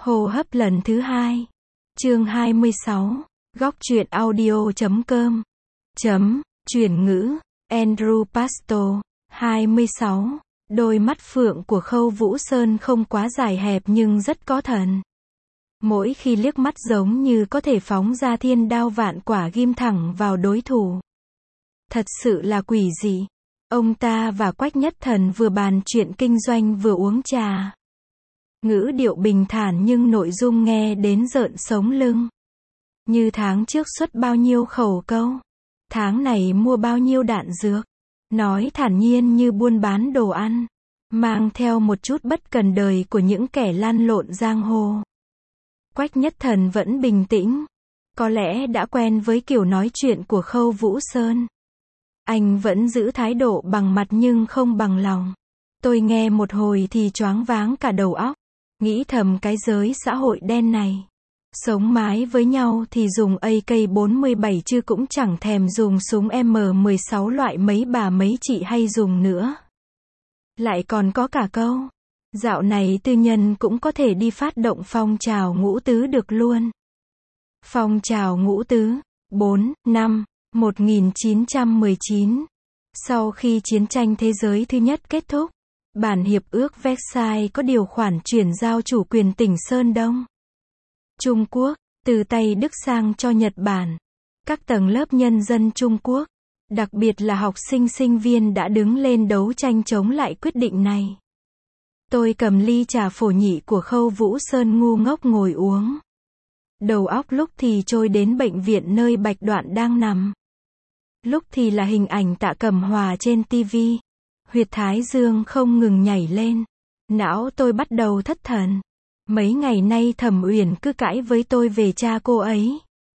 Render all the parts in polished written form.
Hô hấp lần thứ 2. Chương 26. Góc truyện audio.com. Chuyển ngữ. Andrew Pasto. 26. Đôi mắt phượng của Khâu Vũ Sơn không quá dài hẹp nhưng rất có thần. Mỗi khi liếc mắt giống như có thể phóng ra thiên đao vạn quả ghim thẳng vào đối thủ. Thật sự là quỷ dị. Ông ta và Quách Nhất Thần vừa bàn chuyện kinh doanh vừa uống trà. Ngữ điệu bình thản nhưng nội dung nghe đến rợn sống lưng. Như tháng trước xuất bao nhiêu khẩu câu. Tháng này mua bao nhiêu đạn dược. Nói thản nhiên như buôn bán đồ ăn. Mang theo một chút bất cần đời của những kẻ lăn lộn giang hồ. Quách Nhất Thần vẫn bình tĩnh. Có lẽ đã quen với kiểu nói chuyện của Khâu Vũ Sơn. Anh vẫn giữ thái độ bằng mặt nhưng không bằng lòng. Tôi nghe một hồi thì choáng váng cả đầu óc. Nghĩ thầm cái giới xã hội đen này. Sống mái với nhau thì dùng AK-47 chứ cũng chẳng thèm dùng súng M16 loại mấy bà mấy chị hay dùng nữa. Lại còn có cả câu. Dạo này tư nhân cũng có thể đi phát động phong trào ngũ tứ được luôn. Phong trào ngũ tứ. 4, 5, 1919. Sau khi chiến tranh thế giới thứ nhất kết thúc, bản hiệp ước Versailles có điều khoản chuyển giao chủ quyền tỉnh Sơn Đông, Trung Quốc, từ tay Đức sang cho Nhật Bản. Các tầng lớp nhân dân Trung Quốc, đặc biệt là học sinh sinh viên đã đứng lên đấu tranh chống lại quyết định này. Tôi cầm ly trà phổ nhị của Khâu Vũ Sơn ngu ngốc ngồi uống. Đầu óc lúc thì trôi đến bệnh viện nơi Bạch Đoạn đang nằm. Lúc thì là hình ảnh Tạ Cẩm Hòa trên tivi. Huyệt thái dương không ngừng nhảy lên. Não tôi bắt đầu thất thần. Mấy ngày nay Thẩm Uyển cứ cãi với tôi về cha cô ấy.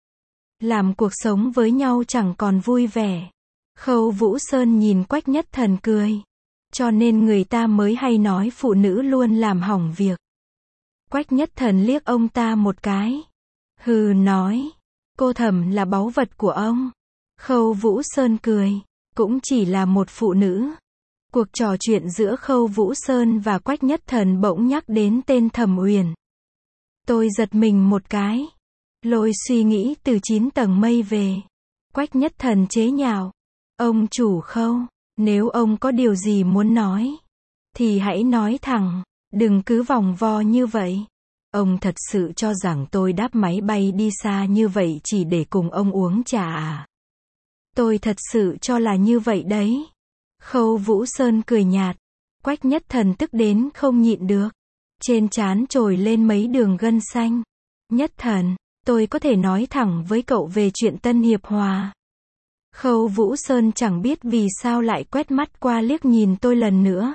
Làm cuộc sống với nhau chẳng còn vui vẻ. Khâu Vũ Sơn nhìn Quách Nhất Thần cười. Cho nên người ta mới hay nói phụ nữ luôn làm hỏng việc. Quách Nhất Thần liếc ông ta một cái. Hừ nói. Cô Thẩm là báu vật của ông. Khâu Vũ Sơn cười. Cũng chỉ là một phụ nữ. Cuộc trò chuyện giữa Khâu Vũ Sơn và Quách Nhất Thần bỗng nhắc đến tên Thẩm Uyển. Tôi giật mình một cái. Lôi suy nghĩ từ 9 tầng mây về. Quách Nhất Thần chế nhạo. Ông chủ Khâu, nếu ông có điều gì muốn nói, thì hãy nói thẳng, đừng cứ vòng vo như vậy. Ông thật sự cho rằng tôi đáp máy bay đi xa như vậy chỉ để cùng ông uống trà à? Tôi thật sự cho là như vậy đấy. Khâu Vũ Sơn cười nhạt. Quách Nhất Thần tức đến không nhịn được. Trên trán trồi lên mấy đường gân xanh. Nhất Thần, tôi có thể nói thẳng với cậu về chuyện Tân Hiệp Hòa. Khâu Vũ Sơn chẳng biết vì sao lại quét mắt qua liếc nhìn tôi lần nữa.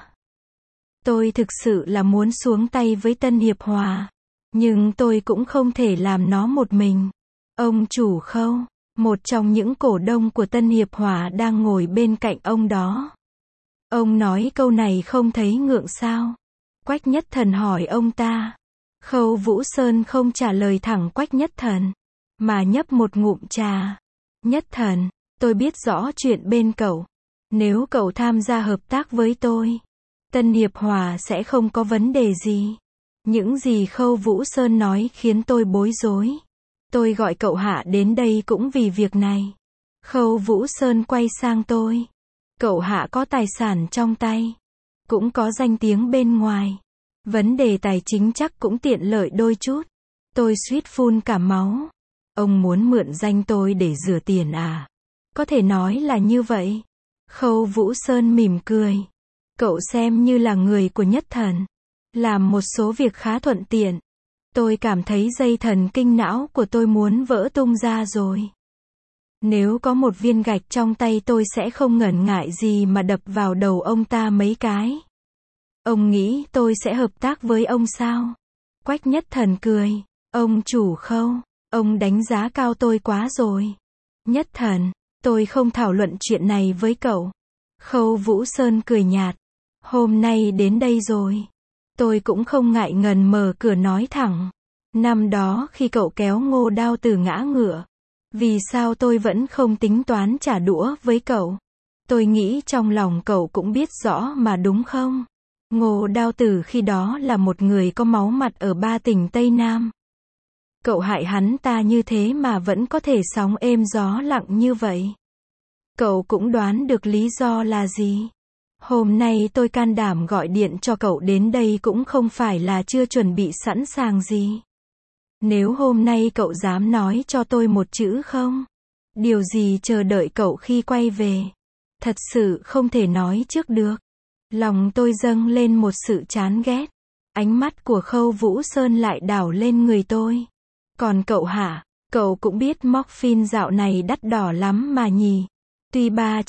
Tôi thực sự là muốn xuống tay với Tân Hiệp Hòa. Nhưng tôi cũng không thể làm nó một mình. Ông chủ Khâu, một trong những cổ đông của Tân Hiệp Hòa đang ngồi bên cạnh ông đó. Ông nói câu này không thấy ngượng sao? Quách Nhất Thần hỏi ông ta. Khâu Vũ Sơn không trả lời thẳng Quách Nhất Thần, mà nhấp một ngụm trà. Nhất Thần, tôi biết rõ chuyện bên cậu. Nếu cậu tham gia hợp tác với tôi, Tân Hiệp Hòa sẽ không có vấn đề gì. Những gì Khâu Vũ Sơn nói khiến tôi bối rối. Tôi gọi cậu Hạ đến đây cũng vì việc này. Khâu Vũ Sơn quay sang tôi. Cậu Hạ có tài sản trong tay, cũng có danh tiếng bên ngoài. Vấn đề tài chính chắc cũng tiện lợi đôi chút. Tôi suýt phun cả máu. Ông muốn mượn danh tôi để rửa tiền à? Có thể nói là như vậy. Khâu Vũ Sơn mỉm cười. Cậu xem như là người của Nhất Thần. Làm một số việc khá thuận tiện. Tôi cảm thấy dây thần kinh não của tôi muốn vỡ tung ra rồi. Nếu có một viên gạch trong tay tôi sẽ không ngần ngại gì mà đập vào đầu ông ta mấy cái. Ông nghĩ tôi sẽ hợp tác với ông sao? Quách Nhất Thần cười. Ông chủ Khâu, ông đánh giá cao tôi quá rồi. Nhất Thần, tôi không thảo luận chuyện này với cậu. Khâu Vũ Sơn cười nhạt. Hôm nay đến đây rồi. Tôi cũng không ngại ngần mở cửa nói thẳng. Năm đó khi cậu kéo Ngô Đao Tử ngã ngựa, vì sao tôi vẫn không tính toán trả đũa với cậu? Tôi nghĩ trong lòng cậu cũng biết rõ mà đúng không? Ngô Đao Tử khi đó là một người có máu mặt ở 3 tỉnh Tây Nam. Cậu hại hắn ta như thế mà vẫn có thể sóng êm gió lặng như vậy. Cậu cũng đoán được lý do là gì. Hôm nay tôi can đảm gọi điện cho cậu đến đây cũng không phải là chưa chuẩn bị sẵn sàng gì. Nếu hôm nay cậu dám nói cho tôi một chữ không? Điều gì chờ đợi cậu khi quay về? Thật sự không thể nói trước được. Lòng tôi dâng lên một sự chán ghét. Ánh mắt của Khâu Vũ Sơn lại đảo lên người tôi. Còn cậu hả? Cậu cũng biết morphine dạo này đắt đỏ lắm mà nhỉ? Tuy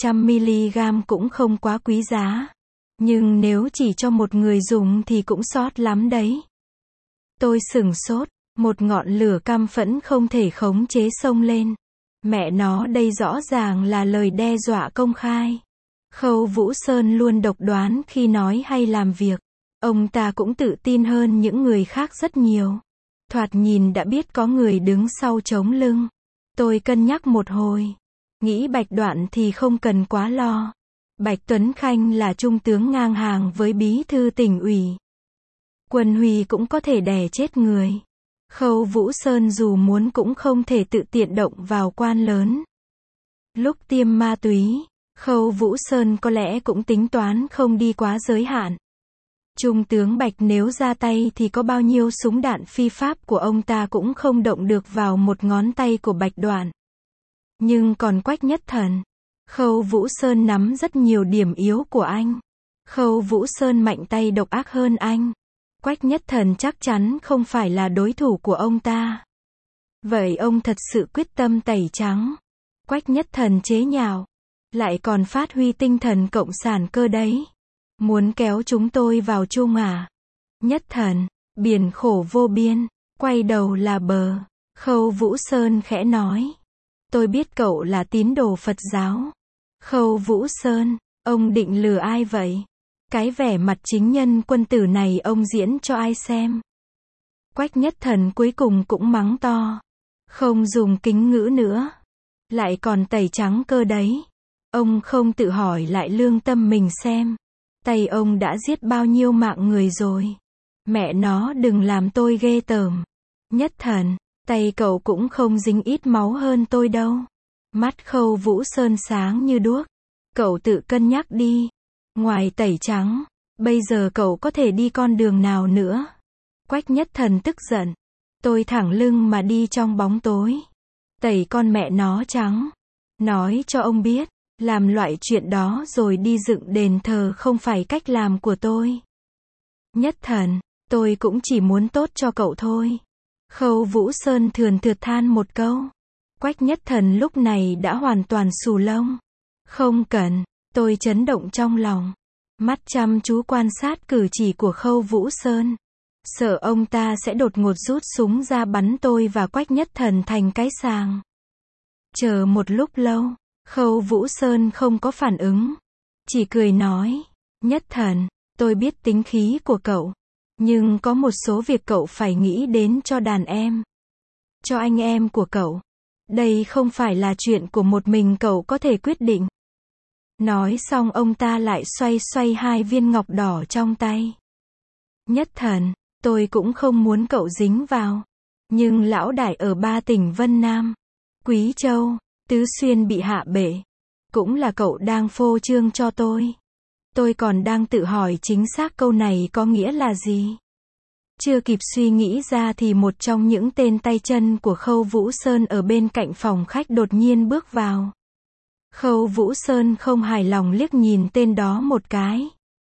300mg cũng không quá quý giá. Nhưng nếu chỉ cho một người dùng thì cũng sót lắm đấy. Tôi sửng sốt. Một ngọn lửa căm phẫn không thể khống chế xông lên. Mẹ nó, đây rõ ràng là lời đe dọa công khai. Khâu Vũ Sơn luôn độc đoán khi nói hay làm việc. Ông ta cũng tự tin hơn những người khác rất nhiều. Thoạt nhìn đã biết có người đứng sau chống lưng. Tôi cân nhắc một hồi. Nghĩ Bạch Đoạn thì không cần quá lo. Bạch Tuấn Khanh là trung tướng ngang hàng với bí thư tỉnh ủy. Quân Huy cũng có thể đè chết người. Khâu Vũ Sơn dù muốn cũng không thể tự tiện động vào quan lớn. Lúc tiêm ma túy, Khâu Vũ Sơn có lẽ cũng tính toán không đi quá giới hạn. Trung tướng Bạch nếu ra tay thì có bao nhiêu súng đạn phi pháp của ông ta cũng không động được vào một ngón tay của Bạch Đoạn. Nhưng còn Quách Nhất Thần, Khâu Vũ Sơn nắm rất nhiều điểm yếu của anh. Khâu Vũ Sơn mạnh tay độc ác hơn anh. Quách Nhất Thần chắc chắn không phải là đối thủ của ông ta. Vậy ông thật sự quyết tâm tẩy trắng. Quách Nhất Thần chế nhạo. Lại còn phát huy tinh thần cộng sản cơ đấy. Muốn kéo chúng tôi vào chung à? Nhất Thần, biển khổ vô biên, quay đầu là bờ. Khâu Vũ Sơn khẽ nói. Tôi biết cậu là tín đồ Phật giáo. Khâu Vũ Sơn, ông định lừa ai vậy? Cái vẻ mặt chính nhân quân tử này ông diễn cho ai xem? Quách Nhất Thần cuối cùng cũng mắng to. Không dùng kính ngữ nữa. Lại còn tẩy trắng cơ đấy. Ông không tự hỏi lại lương tâm mình xem. Tay ông đã giết bao nhiêu mạng người rồi. Mẹ nó, đừng làm tôi ghê tởm. Nhất Thần, tay cậu cũng không dính ít máu hơn tôi đâu. Mắt Khâu Vũ Sơn sáng như đuốc. Cậu tự cân nhắc đi. Ngoài tẩy trắng, bây giờ cậu có thể đi con đường nào nữa? Quách Nhất Thần tức giận. Tôi thẳng lưng mà đi trong bóng tối. Tẩy con mẹ nó trắng. Nói cho ông biết, làm loại chuyện đó rồi đi dựng đền thờ không phải cách làm của tôi. Nhất Thần, tôi cũng chỉ muốn tốt cho cậu thôi. Khâu Vũ Sơn thườn thượt than một câu. Quách Nhất Thần lúc này đã hoàn toàn xù lông. Không cần. Tôi chấn động trong lòng. Mắt chăm chú quan sát cử chỉ của Khâu Vũ Sơn. Sợ ông ta sẽ đột ngột rút súng ra bắn tôi và Quách Nhất Thần thành cái sàng. Chờ một lúc lâu, Khâu Vũ Sơn không có phản ứng. Chỉ cười nói. Nhất Thần, tôi biết tính khí của cậu. Nhưng có một số việc cậu phải nghĩ đến cho đàn em. Cho anh em của cậu. Đây không phải là chuyện của một mình cậu có thể quyết định. Nói xong ông ta lại xoay xoay 2 viên ngọc đỏ trong tay. Nhất Thần, tôi cũng không muốn cậu dính vào. Nhưng lão đại ở 3 tỉnh Vân Nam, Quý Châu, Tứ Xuyên bị hạ bệ. Cũng là cậu đang phô trương cho tôi. Tôi còn đang tự hỏi chính xác câu này có nghĩa là gì. Chưa kịp suy nghĩ ra thì một trong những tên tay chân của Khâu Vũ Sơn ở bên cạnh phòng khách đột nhiên bước vào. Khâu Vũ Sơn không hài lòng liếc nhìn tên đó một cái.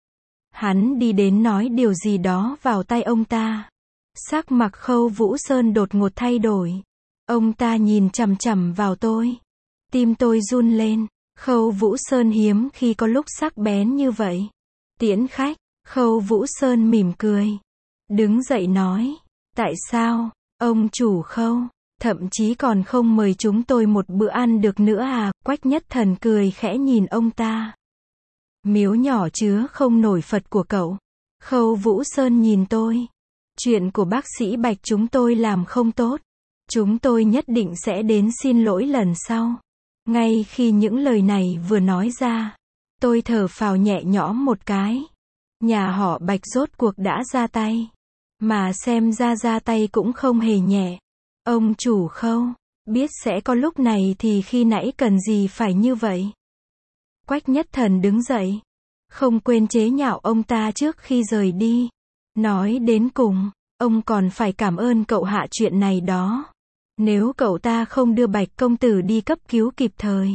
Hắn đi đến nói điều gì đó vào tai ông ta. Sắc mặt Khâu Vũ Sơn đột ngột thay đổi. Ông ta nhìn chằm chằm vào tôi. Tim tôi run lên. Khâu Vũ Sơn hiếm khi có lúc sắc bén như vậy. Tiễn khách, Khâu Vũ Sơn mỉm cười. Đứng dậy nói. Tại sao, ông chủ Khâu, thậm chí còn không mời chúng tôi một bữa ăn được nữa à? Quách Nhất Thần cười khẽ nhìn ông ta. Miếu nhỏ chứa không nổi Phật của cậu. Khâu Vũ Sơn nhìn tôi. Chuyện của bác sĩ Bạch chúng tôi làm không tốt. Chúng tôi nhất định sẽ đến xin lỗi lần sau. Ngay khi những lời này vừa nói ra, tôi thở phào nhẹ nhõm một cái. Nhà họ Bạch rốt cuộc đã ra tay. Mà xem ra tay cũng không hề nhẹ. Ông chủ Khâu, biết sẽ có lúc này thì khi nãy cần gì phải như vậy. Quách Nhất Thần đứng dậy. Không quên chế nhạo ông ta trước khi rời đi. Nói đến cùng, ông còn phải cảm ơn cậu Hạ chuyện này đó. Nếu cậu ta không đưa Bạch công tử đi cấp cứu kịp thời,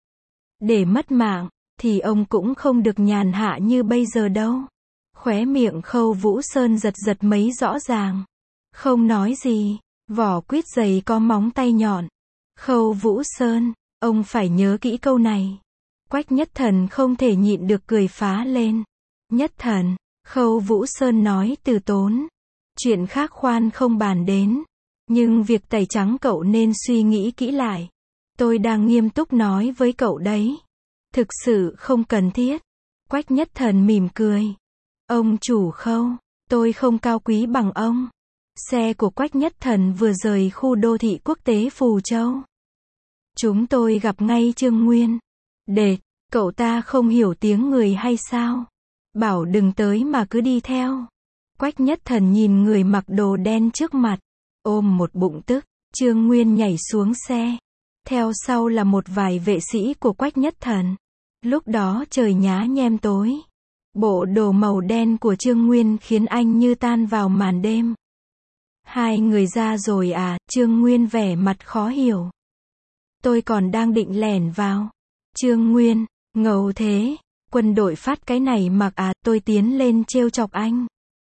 để mất mạng, thì ông cũng không được nhàn hạ như bây giờ đâu. Khóe miệng Khâu Vũ Sơn giật giật mấy rõ ràng. Không nói gì, vỏ quýt dày có móng tay nhọn. Khâu Vũ Sơn, ông phải nhớ kỹ câu này. Quách Nhất Thần không thể nhịn được cười phá lên. Nhất Thần, Khâu Vũ Sơn nói từ tốn. Chuyện khác khoan không bàn đến. Nhưng việc tẩy trắng cậu nên suy nghĩ kỹ lại. Tôi đang nghiêm túc nói với cậu đấy. Thực sự không cần thiết. Quách Nhất Thần mỉm cười. Ông chủ Khâu, tôi không cao quý bằng ông. Xe của Quách Nhất Thần vừa rời khu đô thị quốc tế Phù Châu. Chúng tôi gặp ngay Trương Nguyên. Đệt, cậu ta không hiểu tiếng người hay sao? Bảo đừng tới mà cứ đi theo. Quách Nhất Thần nhìn người mặc đồ đen trước mặt. Ôm một bụng tức, Trương Nguyên nhảy xuống xe. Theo sau là một vài vệ sĩ của Quách Nhất Thần. Lúc đó trời nhá nhem tối. Bộ đồ màu đen của Trương Nguyên khiến anh như tan vào màn đêm. Hai người ra rồi à? Trương Nguyên vẻ mặt khó hiểu. Tôi còn đang định lẻn vào. Trương Nguyên, ngầu thế, quân đội phát cái này mặc à? Tôi tiến lên trêu chọc anh.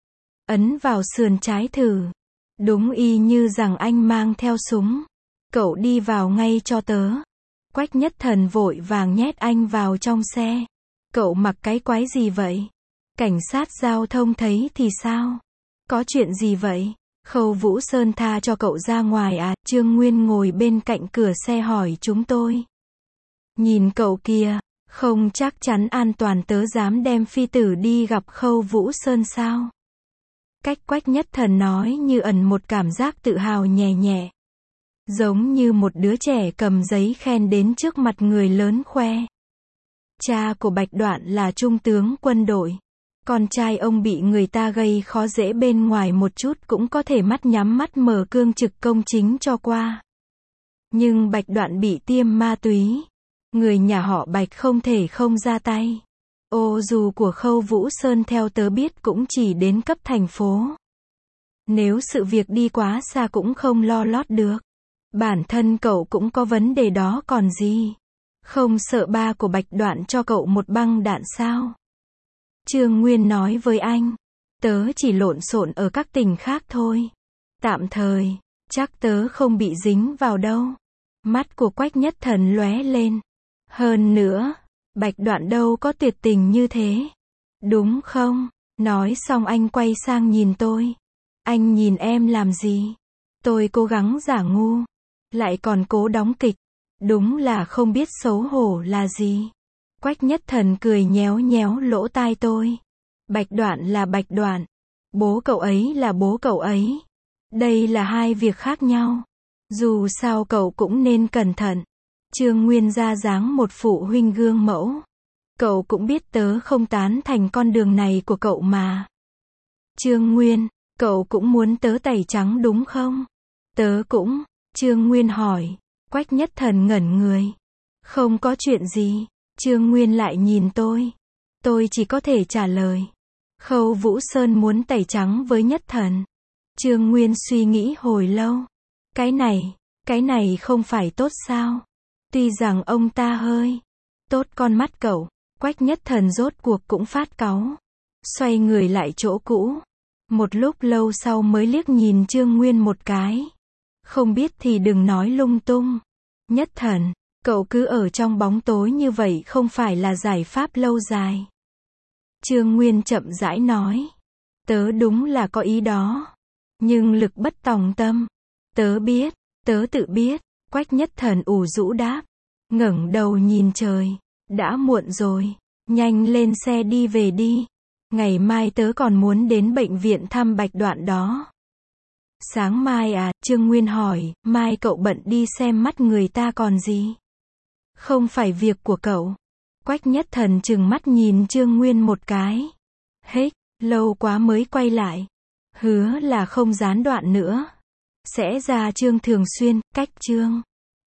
Ấn vào sườn trái thử. Đúng y như rằng anh mang theo súng. Cậu đi vào ngay cho tớ. Quách Nhất Thần vội vàng nhét anh vào trong xe. Cậu mặc cái quái gì vậy? Cảnh sát giao thông thấy thì sao? Có chuyện gì vậy? Khâu Vũ Sơn tha cho cậu ra ngoài à? Trương Nguyên ngồi bên cạnh cửa xe hỏi chúng tôi. Nhìn cậu kìa, không chắc chắn an toàn tớ dám đem phi tử đi gặp Khâu Vũ Sơn sao? Cách Quách Nhất Thần nói như ẩn một cảm giác tự hào nhẹ nhẹ. Giống như một đứa trẻ cầm giấy khen đến trước mặt người lớn khoe. Cha của Bạch Đoạn là trung tướng quân đội. Con trai ông bị người ta gây khó dễ bên ngoài một chút cũng có thể mắt nhắm mắt mở cương trực công chính cho qua. Nhưng Bạch Đoạn bị tiêm ma túy. Người nhà họ Bạch không thể không ra tay. Ô dù của Khâu Vũ Sơn theo tớ biết cũng chỉ đến cấp thành phố. Nếu sự việc đi quá xa cũng không lo lót được. Bản thân cậu cũng có vấn đề đó còn gì. Không sợ ba của Bạch Đoạn cho cậu một băng đạn sao? Trương Nguyên nói với anh. Tớ chỉ lộn xộn ở các tỉnh khác thôi. Tạm thời, chắc tớ không bị dính vào đâu. Mắt của Quách Nhất Thần lóe lên. Hơn nữa, Bạch Đoạn đâu có tuyệt tình như thế. Đúng không? Nói xong anh quay sang nhìn tôi. Anh nhìn em làm gì? Tôi cố gắng giả ngu. Lại còn cố đóng kịch. Đúng là không biết xấu hổ là gì. Quách Nhất Thần cười nhéo nhéo lỗ tai tôi. Bạch Đoạn là Bạch Đoạn. Bố cậu ấy là bố cậu ấy. Đây là hai việc khác nhau. Dù sao cậu cũng nên cẩn thận. Trương Nguyên ra dáng một phụ huynh gương mẫu. Cậu cũng biết tớ không tán thành con đường này của cậu mà. Trương Nguyên, cậu cũng muốn tớ tẩy trắng đúng không? Tớ cũng. Trương Nguyên hỏi. Quách Nhất Thần ngẩn người. Không có chuyện gì. Trương Nguyên lại nhìn tôi. Tôi chỉ có thể trả lời. Khâu Vũ Sơn muốn tẩy trắng với Nhất Thần. Trương Nguyên suy nghĩ hồi lâu. Cái này không phải tốt sao? Tuy rằng ông ta hơi tốt con mắt cậu. Quách Nhất Thần rốt cuộc cũng phát cáu. Xoay người lại chỗ cũ. Một lúc lâu sau mới liếc nhìn Trương Nguyên một cái. Không biết thì đừng nói lung tung. Nhất Thần, cậu cứ ở trong bóng tối như vậy không phải là giải pháp lâu dài. Trương Nguyên chậm rãi nói. Tớ đúng là có ý đó. Nhưng lực bất tòng tâm. Tớ biết, tớ tự biết. Quách Nhất Thần ủ rũ đáp. Ngẩng đầu nhìn trời. Đã muộn rồi. Nhanh lên xe đi về đi. Ngày mai tớ còn muốn đến bệnh viện thăm Bạch Đoạn đó. Sáng mai à? Trương Nguyên hỏi. Mai cậu bận đi xem mắt người ta còn gì? Không phải việc của cậu. Quách Nhất Thần trừng mắt nhìn Trương Nguyên một cái. Hết, lâu quá mới quay lại. Hứa là không gián đoạn nữa. Sẽ ra chương thường xuyên, cách chương.